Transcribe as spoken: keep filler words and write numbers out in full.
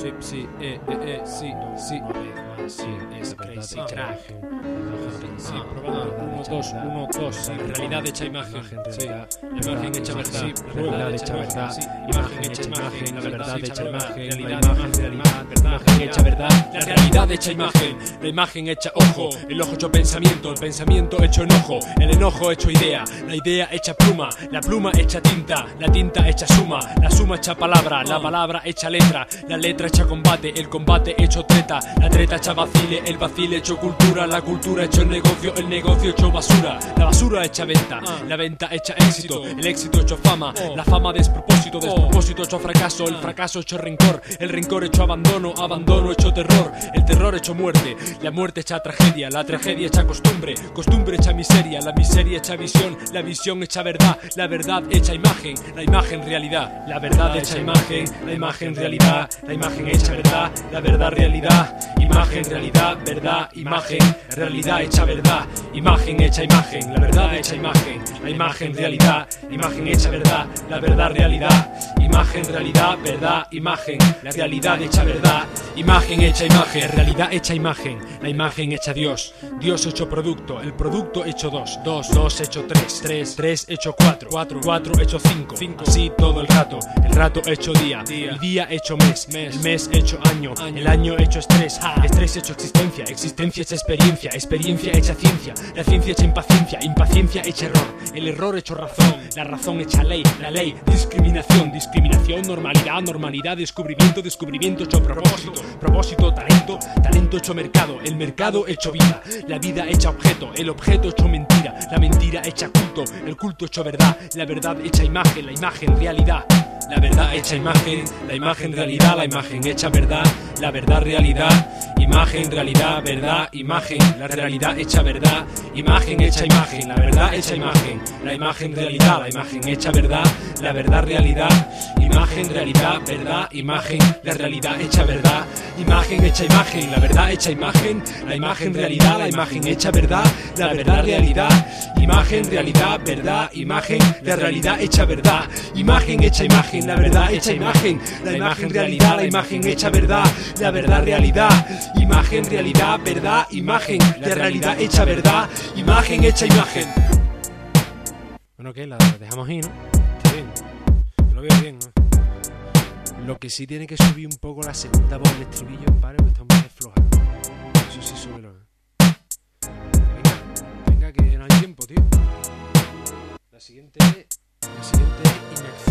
Sí, sí, eh, eh, eh, sí, sí. Sí, es crazy track. Sí, probando. Uno, dos, uno, dos. Sí, realidad hecha imagen. Sí, la imagen hecha verdad. Sí, realidad hecha verdad. Sí, imagen hecha imagen. La verdad hecha imagen. La imagen realidad. Imagen hecha verdad. La realidad hecha imagen. La imagen hecha ojo. El ojo hecho pensamiento. El pensamiento hecho enojo. El enojo hecho idea. La idea hecha pluma. La pluma hecha tinta. La tinta hecha suma. La suma hecha palabra. La palabra hecha letra. La letra hecha combate. El combate hecho treta. La treta hecha vacile. El vacile hecho cultura. La cultura hecho negocio. El negocio hecho basura. La basura hecha venta. La venta hecha éxito. El éxito hecho fama. La fama despropósito. Despropósito hecho fracaso. El fracaso hecho rencor. El rencor hecho abandono. Abandono hecho terror. El terror hecho muerte. La muerte hecha tragedia. La tragedia hecha costumbre. Costumbre hecha miseria. La miseria hecha visión. La visión hecha verdad. La verdad hecha imagen. La imagen realidad. La verdad hecha imagen. La imagen realidad. La imagen hecha verdad. La verdad realidad. Imagen realidad. Verdad imagen. Realidad hecha verdad. Imagen hecha imagen. La verdad hecha imagen. La imagen realidad. Imagen hecha verdad. La verdad realidad. Imagen realidad. Verdad imagen. La realidad hecha verdad. Imagen hecha imagen. Realidad hecha imagen. La imagen hecha Dios. Dios hecho producto. El producto hecho dos. Dos. Dos hecho tres. Tres. Tres hecho cuatro. Cuatro. Cuatro hecho cinco. Cinco. Así todo el rato. El rato hecho día. Día. El día hecho mes. Mes. El mes hecho año. Año. El año hecho estrés. Ha. Estrés hecho existencia. Existencia hecha experiencia. Experiencia hecha ciencia. La ciencia hecha impaciencia. Impaciencia hecha error. El error hecho razón. La razón hecha ley. La ley. Discriminación. Discriminación. Normalidad. Normalidad. Descubrimiento. Descubrimiento hecho propósito. Propósito. Talento. Talento hecho mercado. El mercado hecho vida. La vida hecha objeto. El objeto hecho mentira. La mentira hecha culto. El culto hecho verdad. La verdad hecha imagen. La imagen realidad. La verdad hecha imagen. La imagen realidad. La imagen hecha verdad. La verdad realidad. Imagen realidad. Verdad imagen. La realidad hecha verdad. Imagen hecha imagen. La verdad hecha imagen. La imagen realidad. La imagen hecha verdad. La verdad realidad. Imagen realidad. Verdad imagen. La realidad hecha verdad. Imagen hecha imagen. La verdad hecha imagen. La imagen realidad. La imagen hecha verdad. La verdad realidad. Imagen realidad. Verdad imagen. La realidad hecha verdad. Imagen hecha imagen. La verdad hecha imagen. La imagen realidad. La imagen hecha verdad. La verdad realidad. Imagen realidad. Verdad imagen. La realidad hecha verdad. Imagen hecha imagen. Bueno, ¿qué? La dejamos ahí, ¿no? Está bien. Yo lo veo bien, ¿no? Lo que sí tiene que subir un poco la segunda voz del estribillo, padre, porque está un poco floja. Eso sí, súbelo. Venga, venga, que no hay tiempo, tío. La siguiente, la siguiente es inacción.